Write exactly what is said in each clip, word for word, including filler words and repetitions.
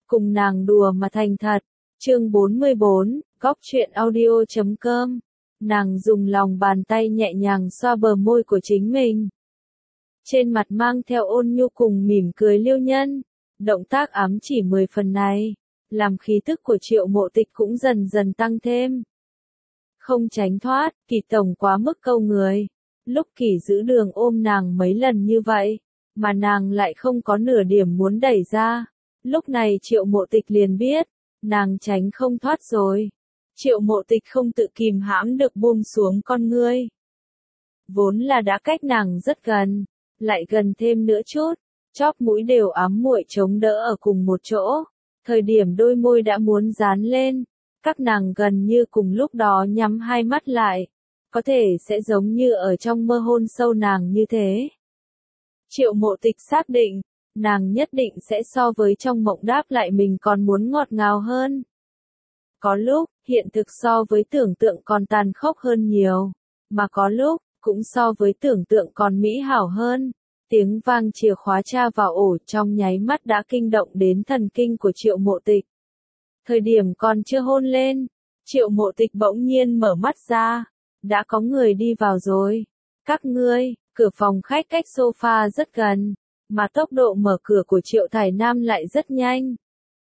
cùng nàng đùa mà thành thật. Chương bốn mươi bốn, góc truyện audio chấm com. Nàng dùng lòng bàn tay nhẹ nhàng xoa bờ môi của chính mình. Trên mặt mang theo ôn nhu cùng mỉm cười Liêu Nhân. Động tác ám chỉ mười phần này, làm khí tức của Triệu Mộ Tịch cũng dần dần tăng thêm. Không tránh thoát, Kỳ tổng quá mức câu người. Lúc Kỳ giữ đường ôm nàng mấy lần như vậy, mà nàng lại không có nửa điểm muốn đẩy ra. Lúc này Triệu Mộ Tịch liền biết, nàng tránh không thoát rồi. Triệu Mộ Tịch không tự kìm hãm được buông xuống con ngươi. Vốn là đã cách nàng rất gần, lại gần thêm nữa chút, chóp mũi đều ám muội chống đỡ ở cùng một chỗ. Thời điểm đôi môi đã muốn dán lên, các nàng gần như cùng lúc đó nhắm hai mắt lại, có thể sẽ giống như ở trong mơ hôn sâu nàng như thế. Triệu Mộ Tịch xác định, nàng nhất định sẽ so với trong mộng đáp lại mình còn muốn ngọt ngào hơn. Có lúc, hiện thực so với tưởng tượng còn tàn khốc hơn nhiều, mà có lúc, cũng so với tưởng tượng còn mỹ hảo hơn. Tiếng vang chìa khóa tra vào ổ trong nháy mắt đã kinh động đến thần kinh của Triệu Mộ Tịch. Thời điểm còn chưa hôn lên, Triệu Mộ Tịch bỗng nhiên mở mắt ra, đã có người đi vào rồi. Các ngươi, cửa phòng khách cách sofa rất gần, mà tốc độ mở cửa của Triệu Thải Nam lại rất nhanh.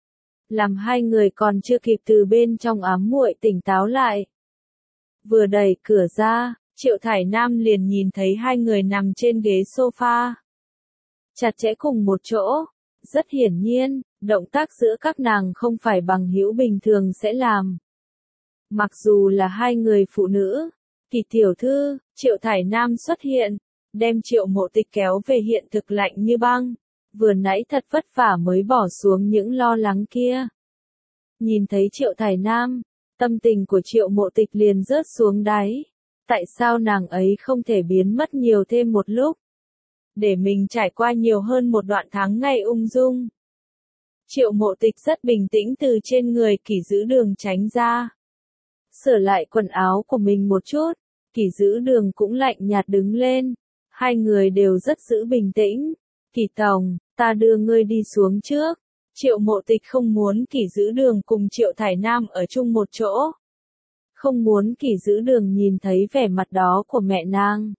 Làm hai người còn chưa kịp từ bên trong ám muội tỉnh táo lại. Vừa đẩy cửa ra, Triệu Thải Nam liền nhìn thấy hai người nằm trên ghế sofa. Chặt chẽ cùng một chỗ, rất hiển nhiên, động tác giữa các nàng không phải bằng hữu bình thường sẽ làm. Mặc dù là hai người phụ nữ, Kỳ tiểu thư, Triệu Thải Nam xuất hiện, đem Triệu Mộ Tịch kéo về hiện thực lạnh như băng. Vừa nãy thật vất vả mới bỏ xuống những lo lắng kia. Nhìn thấy Triệu Thải Nam, tâm tình của Triệu Mộ Tịch liền rớt xuống đáy. Tại sao nàng ấy không thể biến mất nhiều thêm một lúc? Để mình trải qua nhiều hơn một đoạn tháng ngày ung dung. Triệu Mộ Tịch rất bình tĩnh từ trên người Kỳ giữ đường tránh ra. Sửa lại quần áo của mình một chút, Kỳ giữ đường cũng lạnh nhạt đứng lên. Hai người đều rất giữ bình tĩnh. Kỳ tổng, ta đưa ngươi đi xuống trước. Triệu Mộ Tịch không muốn Kỳ giữ đường cùng Triệu Thải Nam ở chung một chỗ. Không muốn Kỳ giữ đường nhìn thấy vẻ mặt đó của mẹ nàng.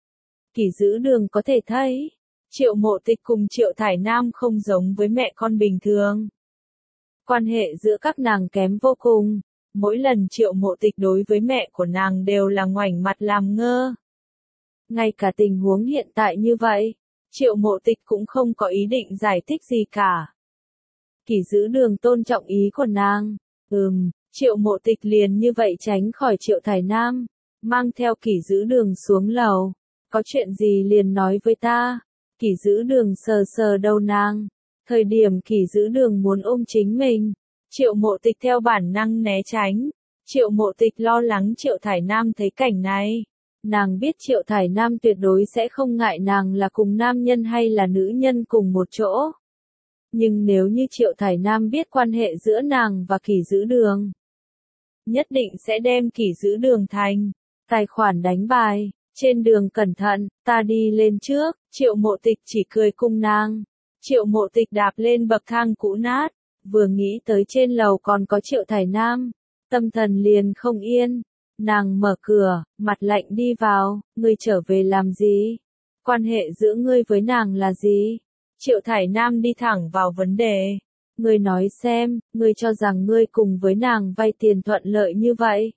Kỳ giữ đường có thể thấy, Triệu Mộ Tịch cùng Triệu Thải Nam không giống với mẹ con bình thường. Quan hệ giữa các nàng kém vô cùng, mỗi lần Triệu Mộ Tịch đối với mẹ của nàng đều là ngoảnh mặt làm ngơ. Ngay cả tình huống hiện tại như vậy, Triệu Mộ Tịch cũng không có ý định giải thích gì cả. Kỳ giữ đường tôn trọng ý của nàng, ừm, Triệu Mộ Tịch liền như vậy tránh khỏi Triệu Thải Nam, mang theo Kỳ giữ đường xuống lầu. Có chuyện gì liền nói với ta. Kỳ giữ đường sờ sờ đầu nàng. Thời điểm Kỳ giữ đường muốn ôm chính mình, Triệu Mộ Tịch theo bản năng né tránh. Triệu Mộ Tịch lo lắng Triệu Thải Nam thấy cảnh này. Nàng biết Triệu Thải Nam tuyệt đối sẽ không ngại nàng là cùng nam nhân hay là nữ nhân cùng một chỗ. Nhưng nếu như Triệu Thải Nam biết quan hệ giữa nàng và Kỳ giữ đường, nhất định sẽ đem Kỳ giữ đường thành tài khoản đánh bài. Trên đường cẩn thận, ta đi lên trước. Triệu Mộ Tịch chỉ cười cung nàng. Triệu Mộ Tịch đạp lên bậc thang cũ nát, vừa nghĩ tới trên lầu còn có Triệu Thải Nam, tâm thần liền không yên. Nàng mở cửa, mặt lạnh đi vào. Ngươi trở về làm gì? Quan hệ giữa ngươi với nàng là gì? Triệu Thải Nam đi thẳng vào vấn đề. Ngươi nói xem, ngươi cho rằng ngươi cùng với nàng vay tiền thuận lợi như vậy,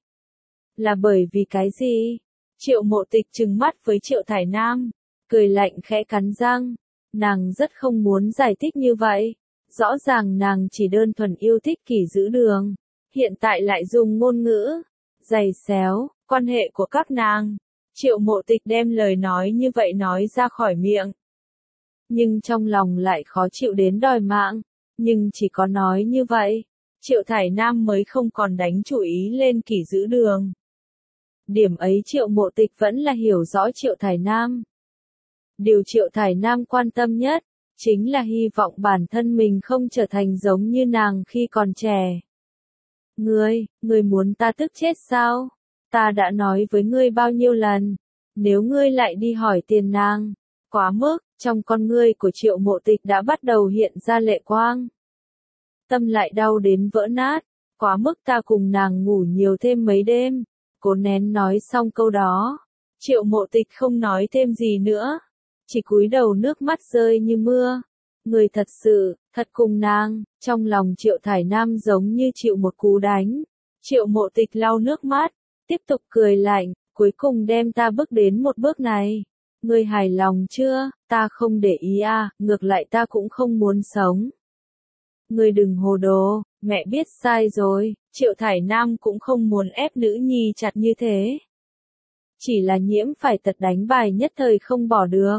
là bởi vì cái gì? Triệu Mộ Tịch trừng mắt với Triệu Thải Nam, cười lạnh khẽ cắn răng. Nàng rất không muốn giải thích như vậy. Rõ ràng nàng chỉ đơn thuần yêu thích Kỳ giữ đường. Hiện tại lại dùng ngôn ngữ giày xéo quan hệ của các nàng. Triệu Mộ Tịch đem lời nói như vậy nói ra khỏi miệng. Nhưng trong lòng lại khó chịu đến đòi mạng. Nhưng chỉ có nói như vậy, Triệu Thải Nam mới không còn đánh chủ ý lên Kỳ giữ đường. Điểm ấy Triệu Mộ Tịch vẫn là hiểu rõ Triệu Thải Nam. Điều Triệu Thải Nam quan tâm nhất, chính là hy vọng bản thân mình không trở thành giống như nàng khi còn trẻ. Ngươi, ngươi muốn ta tức chết sao? Ta đã nói với ngươi bao nhiêu lần, nếu ngươi lại đi hỏi tiền nàng, quá mức, trong con ngươi của Triệu Mộ Tịch đã bắt đầu hiện ra lệ quang. tâm lại đau đến vỡ nát, quá mức ta cùng nàng ngủ nhiều thêm mấy đêm. Cố nén nói xong câu đó, Triệu Mộ Tịch không nói thêm gì nữa, chỉ cúi đầu nước mắt rơi như mưa. Người thật sự, thật cùng nàng, trong lòng Triệu Thải Nam giống như chịu một cú đánh. Triệu Mộ Tịch lau nước mắt, tiếp tục cười lạnh, cuối cùng đem ta bước đến một bước này. Ngươi hài lòng chưa? Ta không để ý à, ngược lại ta cũng không muốn sống. Ngươi đừng hồ đồ, mẹ biết sai rồi. Triệu Thải Nam cũng không muốn ép nữ nhi chặt như thế. Chỉ là nhiễm phải tật đánh bài nhất thời không bỏ được.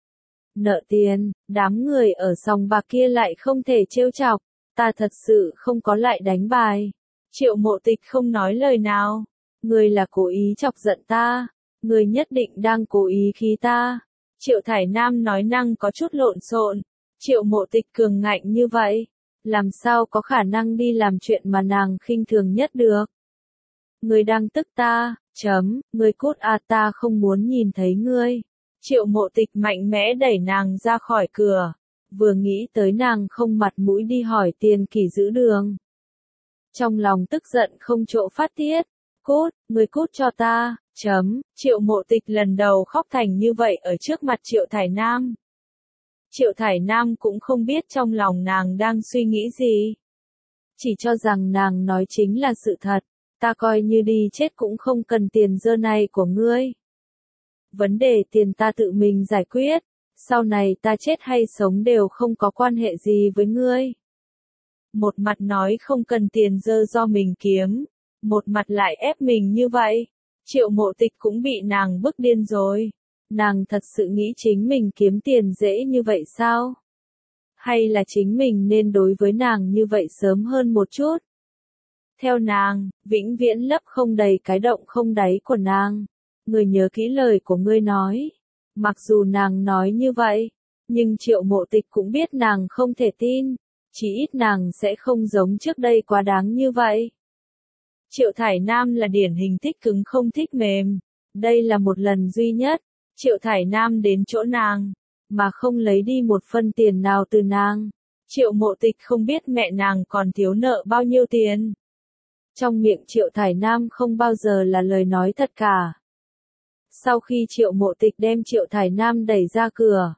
Nợ tiền, đám người ở sòng bạc kia lại không thể trêu chọc, ta thật sự không có lại đánh bài. Triệu Mộ Tịch không nói lời nào. Ngươi là cố ý chọc giận ta, ngươi nhất định đang cố ý khí ta. Triệu Thải Nam nói năng có chút lộn xộn. Triệu Mộ Tịch cường ngạnh như vậy, làm sao có khả năng đi làm chuyện mà nàng khinh thường nhất được. Ngươi đang tức ta, chấm, ngươi cút à, ta không muốn nhìn thấy ngươi. Triệu Mộ Tịch mạnh mẽ đẩy nàng ra khỏi cửa, vừa nghĩ tới nàng không mặt mũi đi hỏi tiền Kỷ Giữ Đường. Trong lòng tức giận không chỗ phát tiết, cút, ngươi cút cho ta, chấm, Triệu Mộ Tịch lần đầu khóc thành như vậy ở trước mặt Triệu Thải Nam. Triệu Thải Nam cũng không biết trong lòng nàng đang suy nghĩ gì. Chỉ cho rằng nàng nói chính là sự thật, ta coi như đi chết cũng không cần tiền dơ này của ngươi. Vấn đề tiền ta tự mình giải quyết, sau này ta chết hay sống đều không có quan hệ gì với ngươi. Một mặt nói không cần tiền dơ do mình kiếm, một mặt lại ép mình như vậy. Triệu Mộ Tịch cũng bị nàng bức điên rồi. Nàng thật sự nghĩ chính mình kiếm tiền dễ như vậy sao? Hay là chính mình nên đối với nàng như vậy sớm hơn một chút? Theo nàng, vĩnh viễn lấp không đầy cái động không đáy của nàng. Ngươi nhớ kỹ lời của ngươi nói. Mặc dù nàng nói như vậy, nhưng Triệu Mộ Tịch cũng biết nàng không thể tin. Chỉ ít nàng sẽ không giống trước đây quá đáng như vậy. Triệu Thải Nam là điển hình thích cứng không thích mềm. Đây là một lần duy nhất, Triệu Thải Nam đến chỗ nàng, mà không lấy đi một phân tiền nào từ nàng. Triệu Mộ Tịch không biết mẹ nàng còn thiếu nợ bao nhiêu tiền. Trong miệng Triệu Thải Nam không bao giờ là lời nói thật cả. Sau khi Triệu Mộ Tịch đem Triệu Thải Nam đẩy ra cửa,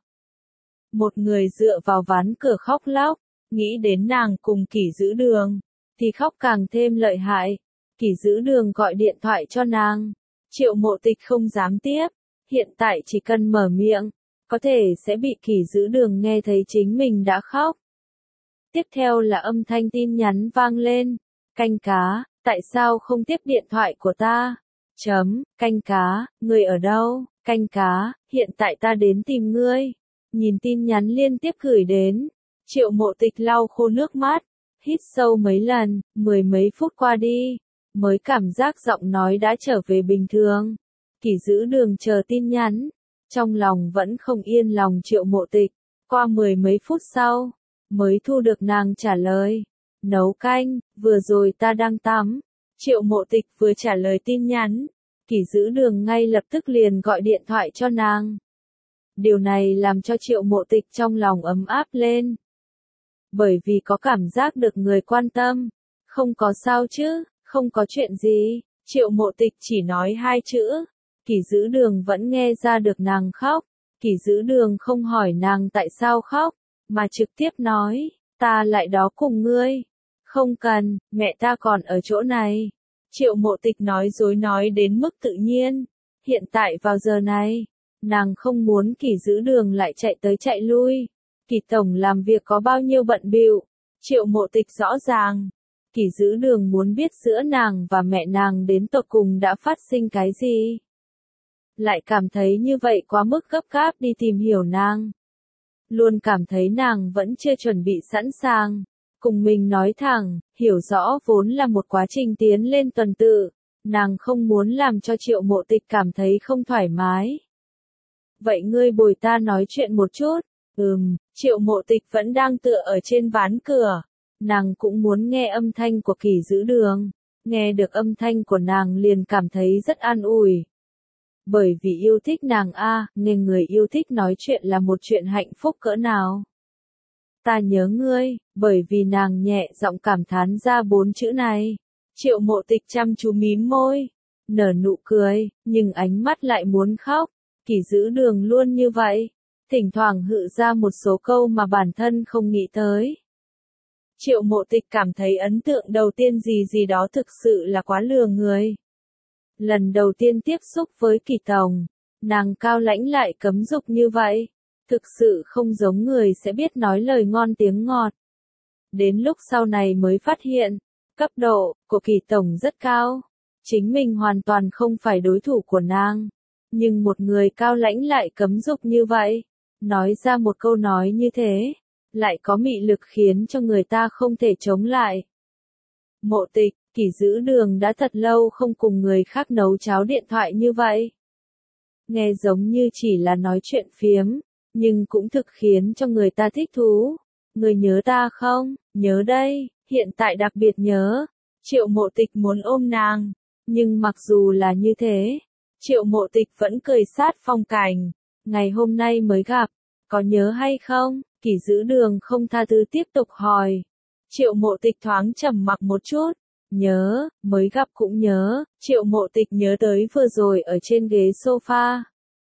một người dựa vào ván cửa khóc lóc, nghĩ đến nàng cùng Kỷ Giữ Đường, thì khóc càng thêm lợi hại. Kỷ Giữ Đường gọi điện thoại cho nàng, Triệu Mộ Tịch không dám tiếp, hiện tại chỉ cần mở miệng, có thể sẽ bị Kỷ Giữ Đường nghe thấy chính mình đã khóc. Tiếp theo là âm thanh tin nhắn vang lên, canh cá, tại sao không tiếp điện thoại của ta? Chấm, canh cá, ngươi ở đâu? Canh cá, hiện tại ta đến tìm ngươi. Nhìn tin nhắn liên tiếp gửi đến, Triệu Mộ Tịch lau khô nước mắt, hít sâu mấy lần, mười mấy phút qua đi, mới cảm giác giọng nói đã trở về bình thường. Kỷ Giữ Đường chờ tin nhắn, trong lòng vẫn không yên lòng Triệu Mộ Tịch, qua mười mấy phút sau, mới thu được nàng trả lời. Nấu canh, vừa rồi ta đang tắm. Triệu Mộ Tịch vừa trả lời tin nhắn, Kỷ Giữ Đường ngay lập tức liền gọi điện thoại cho nàng. Điều này làm cho Triệu Mộ Tịch trong lòng ấm áp lên. Bởi vì có cảm giác được người quan tâm. Không có sao chứ, không có chuyện gì. Triệu Mộ Tịch chỉ nói hai chữ. Kỷ Giữ Đường vẫn nghe ra được nàng khóc. Kỷ Giữ Đường không hỏi nàng tại sao khóc, mà trực tiếp nói, ta lại đó cùng ngươi. Không cần, mẹ ta còn ở chỗ này. Triệu Mộ Tịch nói dối nói đến mức tự nhiên. Hiện tại vào giờ này, nàng không muốn Kỷ Giữ Đường lại chạy tới chạy lui. Kỷ tổng làm việc có bao nhiêu bận bịu, Triệu Mộ Tịch rõ ràng. Kỷ Giữ Đường muốn biết giữa nàng và mẹ nàng đến tột cùng đã phát sinh cái gì. Lại cảm thấy như vậy quá mức gấp gáp đi tìm hiểu nàng. Luôn cảm thấy nàng vẫn chưa chuẩn bị sẵn sàng. Cùng mình nói thẳng, hiểu rõ vốn là một quá trình tiến lên tuần tự. Nàng không muốn làm cho Triệu Mộ Tịch cảm thấy không thoải mái. Vậy ngươi bồi ta nói chuyện một chút. Ừm, Triệu Mộ Tịch vẫn đang tựa ở trên ván cửa. Nàng cũng muốn nghe âm thanh của Kỷ Giữ Đường. Nghe được âm thanh của nàng liền cảm thấy rất an ủi. Bởi vì yêu thích nàng a, nên người yêu thích nói chuyện là một chuyện hạnh phúc cỡ nào. Ta nhớ ngươi, bởi vì nàng nhẹ giọng cảm thán ra bốn chữ này. Triệu Mộ Tịch chăm chú mím môi, nở nụ cười, nhưng ánh mắt lại muốn khóc. Kỷ Dữ Đường luôn như vậy, thỉnh thoảng hự ra một số câu mà bản thân không nghĩ tới. Triệu Mộ Tịch cảm thấy ấn tượng đầu tiên gì gì đó thực sự là quá lừa người. Lần đầu tiên tiếp xúc với Kỷ Tổng, nàng cao lãnh lại cấm dục như vậy, thực sự không giống người sẽ biết nói lời ngon tiếng ngọt. Đến lúc sau này mới phát hiện, cấp độ của Kỷ Tổng rất cao, chính mình hoàn toàn không phải đối thủ của nàng. Nhưng một người cao lãnh lại cấm dục như vậy, nói ra một câu nói như thế, lại có mị lực khiến cho người ta không thể chống lại. Mộ Tịch, Kỷ Dữ Đường đã thật lâu không cùng người khác nấu cháo điện thoại như vậy. Nghe giống như chỉ là nói chuyện phiếm, nhưng cũng thực khiến cho người ta thích thú. Người nhớ ta không? Nhớ đây, hiện tại đặc biệt nhớ. Triệu Mộ Tịch muốn ôm nàng, nhưng mặc dù là như thế, Triệu Mộ Tịch vẫn cười sát phong cảnh. Ngày hôm nay mới gặp, có nhớ hay không? Kỷ Dữ Đường không tha thứ tiếp tục hỏi. Triệu Mộ Tịch thoáng trầm mặc một chút. Nhớ, mới gặp cũng nhớ. Triệu Mộ Tịch nhớ tới vừa rồi ở trên ghế sofa.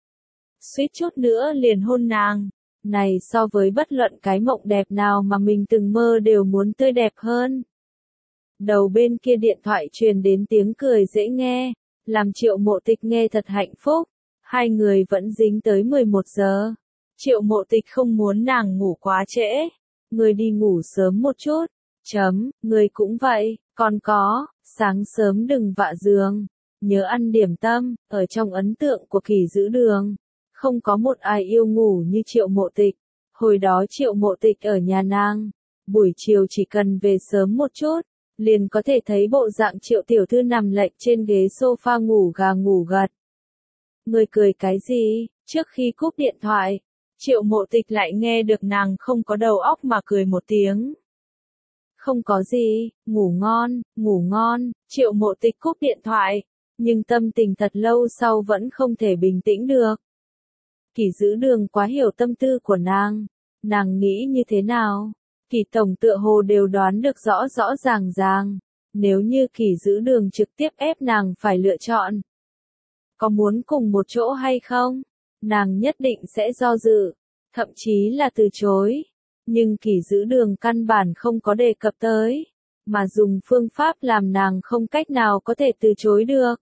Suýt chút nữa liền hôn nàng. Này so với bất luận cái mộng đẹp nào mà mình từng mơ đều muốn tươi đẹp hơn. Đầu bên kia điện thoại truyền đến tiếng cười dễ nghe, làm Triệu Mộ Tịch nghe thật hạnh phúc. Hai người vẫn dính tới mười một giờ. Triệu Mộ Tịch không muốn nàng ngủ quá trễ. Người đi ngủ sớm một chút. Chấm, người cũng vậy, còn có, sáng sớm đừng vạ giường. Nhớ ăn điểm tâm, ở trong ấn tượng của Kỷ Dữ Đường. Không có một ai yêu ngủ như Triệu Mộ Tịch. Hồi đó Triệu Mộ Tịch ở nhà nàng. Buổi chiều chỉ cần về sớm một chút, liền có thể thấy bộ dạng Triệu tiểu thư nằm lệch trên ghế sofa ngủ gà ngủ gật. Người cười cái gì? Trước khi cúp điện thoại, Triệu Mộ Tịch lại nghe được nàng không có đầu óc mà cười một tiếng. Không có gì, ngủ ngon, ngủ ngon. Triệu Mộ Tịch cúp điện thoại, nhưng tâm tình thật lâu sau vẫn không thể bình tĩnh được. Kỷ Dữ Đường quá hiểu tâm tư của nàng. Nàng nghĩ như thế nào? Kỷ Tổng tựa hồ đều đoán được rõ rõ ràng ràng. Nếu như Kỷ Dữ Đường trực tiếp ép nàng phải lựa chọn, có muốn cùng một chỗ hay không? Nàng nhất định sẽ do dự, thậm chí là từ chối. Nhưng Kỷ Dữ Đường căn bản không có đề cập tới, mà dùng phương pháp làm nàng không cách nào có thể từ chối được.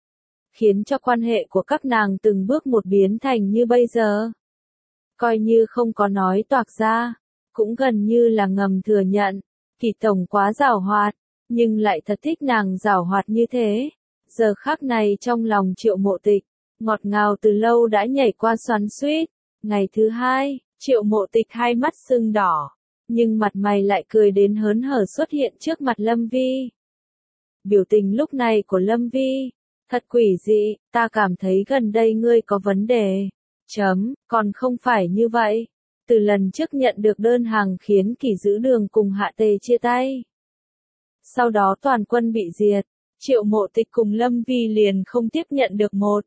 Khiến cho quan hệ của các nàng từng bước một biến thành như bây giờ. Coi như không có nói toạc ra, cũng gần như là ngầm thừa nhận, Kỷ Tổng quá giảo hoạt, nhưng lại thật thích nàng giảo hoạt như thế. Giờ khắc này trong lòng Triệu Mộ Tịch, ngọt ngào từ lâu đã nhảy qua xoắn xuýt. Ngày thứ hai, Triệu Mộ Tịch hai mắt sưng đỏ, nhưng mặt mày lại cười đến hớn hở xuất hiện trước mặt Lâm Vi. Biểu tình lúc này của Lâm Vi, thật quỷ dị, ta cảm thấy gần đây ngươi có vấn đề. Chấm, còn không phải như vậy. Từ lần trước nhận được đơn hàng khiến Kỷ Dữ Đường cùng Hạ Tề chia tay. Sau đó toàn quân bị diệt, Triệu Mộ Tịch cùng Lâm Vi liền không tiếp nhận được một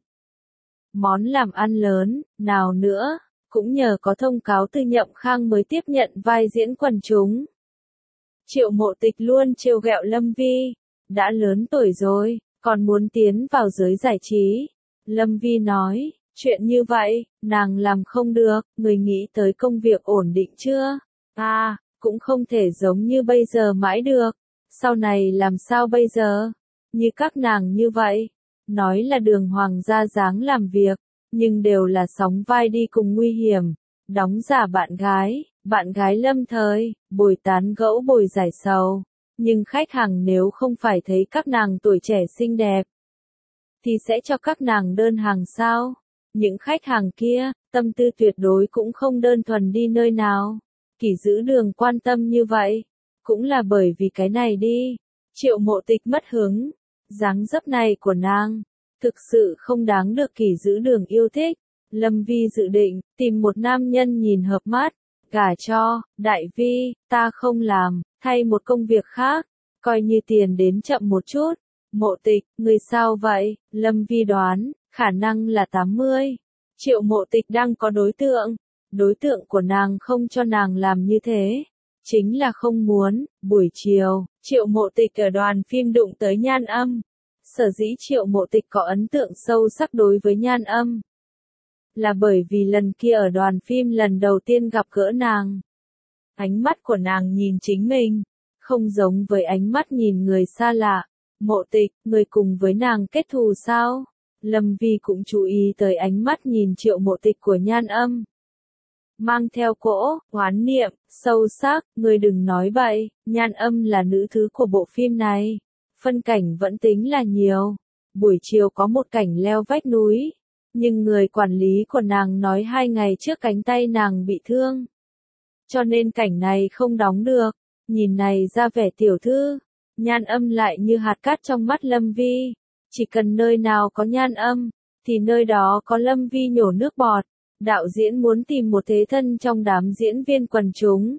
món làm ăn lớn, nào nữa, cũng nhờ có thông cáo từ Nhậm Khang mới tiếp nhận vai diễn quần chúng. Triệu Mộ Tịch luôn trêu ghẹo Lâm Vi, đã lớn tuổi rồi, còn muốn tiến vào giới giải trí. Lâm Vi nói, chuyện như vậy, nàng làm không được, người nghĩ tới công việc ổn định chưa? À, cũng không thể giống như bây giờ mãi được, sau này làm sao bây giờ? Như các nàng như vậy, nói là đường hoàng gia dáng làm việc, nhưng đều là sóng vai đi cùng nguy hiểm, đóng giả bạn gái, bạn gái lâm thời, bồi tán gẫu bồi giải sầu. Nhưng khách hàng nếu không phải thấy các nàng tuổi trẻ xinh đẹp, thì sẽ cho các nàng đơn hàng sao? Những khách hàng kia, tâm tư tuyệt đối cũng không đơn thuần đi nơi nào. Kỷ Dữ Đường quan tâm như vậy, cũng là bởi vì cái này đi. Triệu Mộ Tịch mất hứng, dáng dấp này của nàng, thực sự không đáng được Kỷ Dữ Đường yêu thích. Lâm Vi dự định, tìm một nam nhân nhìn hợp mắt, gả cho, Đại Vi, ta không làm, thay một công việc khác, coi như tiền đến chậm một chút. Mộ Tịch, người sao vậy? Lâm Vi đoán, khả năng là tám mươi. Triệu Mộ Tịch đang có đối tượng, Đối tượng của nàng không cho nàng làm như thế. Chính là không muốn. Buổi chiều, Triệu Mộ Tịch ở đoàn phim đụng tới Nhan Âm. Sở dĩ Triệu Mộ Tịch có ấn tượng sâu sắc đối với Nhan Âm. Là bởi vì lần kia ở đoàn phim lần đầu tiên gặp gỡ nàng. Ánh mắt của nàng nhìn chính mình. Không giống với ánh mắt nhìn người xa lạ. Mộ Tịch, người cùng với nàng kết thù sao? Lâm Vi cũng chú ý tới ánh mắt nhìn Triệu Mộ Tịch của Nhan Âm. Mang theo cỗ, oán niệm, sâu sắc, người đừng nói bậy, Nhan Âm là nữ thứ của bộ phim này. Phân cảnh vẫn tính là nhiều. Buổi chiều có một cảnh leo vách núi. Nhưng người quản lý của nàng nói hai ngày trước cánh tay nàng bị thương. Cho nên cảnh này không đóng được. Nhìn này ra vẻ tiểu thư. Nhan Âm lại như hạt cát trong mắt Lâm Vi. Chỉ cần nơi nào có Nhan Âm, thì nơi đó có Lâm Vi nhổ nước bọt. Đạo diễn muốn tìm một thế thân trong đám diễn viên quần chúng.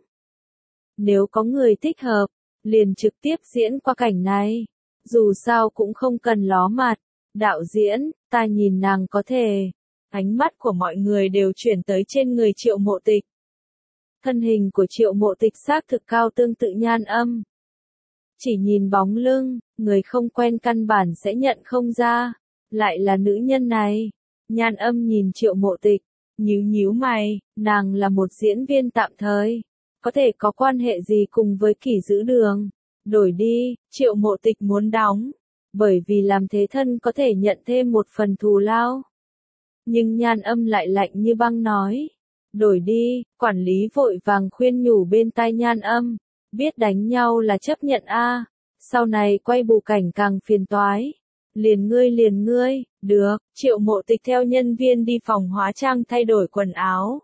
Nếu có người thích hợp, liền trực tiếp diễn qua cảnh này. Dù sao cũng không cần ló mặt. Đạo diễn, ta nhìn nàng có thể. Ánh mắt của mọi người đều chuyển tới trên người Triệu Mộ Tịch. Thân hình của Triệu Mộ Tịch xác thực cao tương tự Nhan Âm. Chỉ nhìn bóng lưng, người không quen căn bản sẽ nhận không ra. Lại là nữ nhân này. Nhan Âm nhìn Triệu Mộ Tịch, nhíu nhíu mày, nàng là một diễn viên tạm thời. Có thể có quan hệ gì cùng với Kỷ Giữ Đường? Đổi đi, Triệu Mộ Tịch muốn đóng. Bởi vì làm thế thân có thể nhận thêm một phần thù lao. Nhưng Nhan Âm lại lạnh như băng nói. Đổi đi, quản lý vội vàng khuyên nhủ bên tai Nhan Âm. Biết đánh nhau là chấp nhận a, sau này quay bù cảnh càng phiền toái. Liền ngươi liền ngươi, được, Triệu Mộ Tịch theo nhân viên đi phòng hóa trang thay đổi quần áo.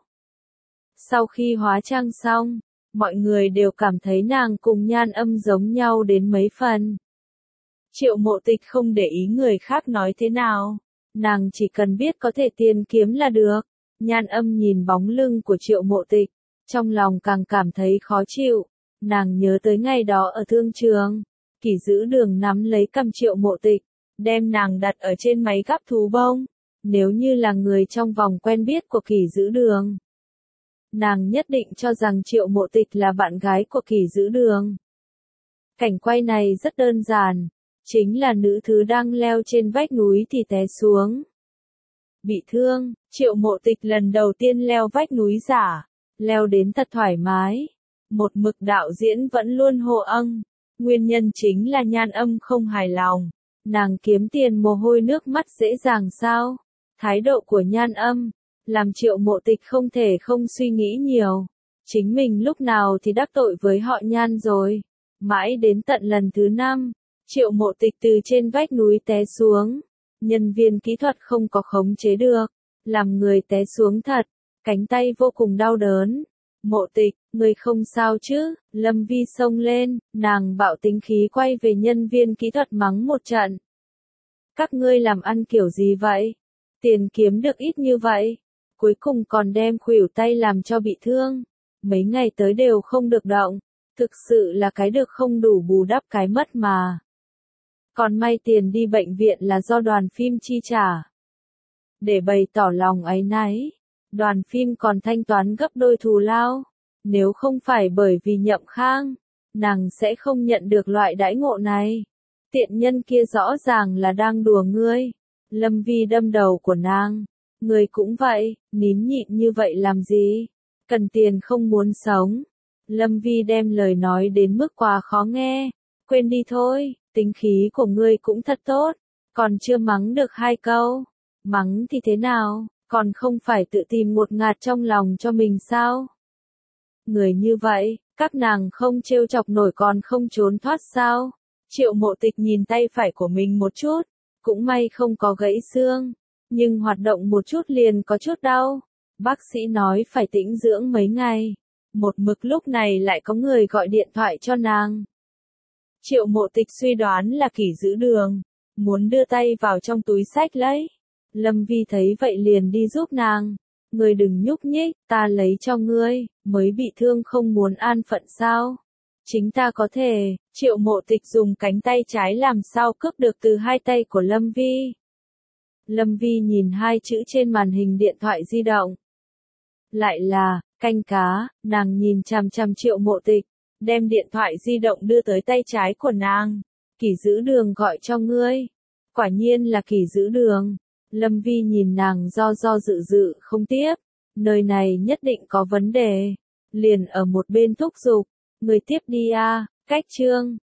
Sau khi hóa trang xong, mọi người đều cảm thấy nàng cùng Nhan Âm giống nhau đến mấy phần. Triệu Mộ Tịch không để ý người khác nói thế nào, nàng chỉ cần biết có thể tiền kiếm là được. Nhan Âm nhìn bóng lưng của Triệu Mộ Tịch, trong lòng càng cảm thấy khó chịu. Nàng nhớ tới ngày đó ở thương trường, Kỷ Giữ Đường nắm lấy cằm Triệu Mộ Tịch, đem nàng đặt ở trên máy gắp thú bông. Nếu như là người trong vòng quen biết của Kỷ Giữ Đường, nàng nhất định cho rằng Triệu Mộ Tịch là bạn gái của Kỷ Giữ Đường. Cảnh quay này rất đơn giản, chính là nữ thứ đang leo trên vách núi thì té xuống. Bị thương, Triệu Mộ Tịch lần đầu tiên leo vách núi giả, leo đến thật thoải mái. Một mực đạo diễn vẫn luôn hô âng. Nguyên nhân chính là Nhan Âm không hài lòng. Nàng kiếm tiền mồ hôi nước mắt dễ dàng sao? Thái độ của Nhan Âm, làm Triệu Mộ Tịch không thể không suy nghĩ nhiều. Chính mình lúc nào thì đắc tội với họ Nhan rồi. Mãi đến tận lần thứ năm, Triệu Mộ Tịch từ trên vách núi té xuống. Nhân viên kỹ thuật không có khống chế được, làm người té xuống thật, cánh tay vô cùng đau đớn. Mộ Tịch, người không sao chứ? Lâm Vi xông lên, nàng bạo tính khí quay về nhân viên kỹ thuật mắng một trận. Các ngươi làm ăn kiểu gì vậy? Tiền kiếm được ít như vậy, cuối cùng còn đem khuỷu tay làm cho bị thương. Mấy ngày tới đều không được động, thực sự là cái được không đủ bù đắp cái mất mà. Còn may tiền đi bệnh viện là do đoàn phim chi trả. Để bày tỏ lòng áy náy, đoàn phim còn thanh toán gấp đôi thù lao. Nếu không phải bởi vì Nhậm Khang, nàng sẽ không nhận được loại đãi ngộ này. Tiện nhân kia rõ ràng là đang đùa ngươi. Lâm Vi đâm đầu của nàng. Ngươi cũng vậy, nín nhịn như vậy làm gì? Cần tiền không muốn sống. Lâm Vi đem lời nói đến mức quá khó nghe. Quên đi thôi, tính khí của ngươi cũng thật tốt. Còn chưa mắng được hai câu. Mắng thì thế nào, còn không phải tự tìm một ngạt trong lòng cho mình sao? Người như vậy, các nàng không trêu chọc nổi còn không trốn thoát sao? Triệu Mộ Tịch nhìn tay phải của mình một chút, cũng may không có gãy xương, nhưng hoạt động một chút liền có chút đau. Bác sĩ nói phải tĩnh dưỡng mấy ngày. Một mực lúc này lại có người gọi điện thoại cho nàng. Triệu Mộ Tịch suy đoán là Kỷ Giữ Đường, muốn đưa tay vào trong túi xách lấy. Lâm Vi thấy vậy liền đi giúp nàng. Ngươi đừng nhúc nhích, ta lấy cho ngươi, mới bị thương không muốn an phận sao? Chính ta có thể. Triệu Mộ Tịch dùng cánh tay trái làm sao cướp được từ hai tay của Lâm Vi. Lâm Vi nhìn hai chữ trên màn hình điện thoại di động. Lại là, canh cá, nàng nhìn chằm chằm Triệu Mộ Tịch, đem điện thoại di động đưa tới tay trái của nàng. Kỷ Dữ Đường gọi cho ngươi. Quả nhiên là Kỷ Dữ Đường. Lâm Vi nhìn nàng do do dự dự không tiếp. Nơi này nhất định có vấn đề. Liền ở một bên thúc giục. Người tiếp đi a, cách chương.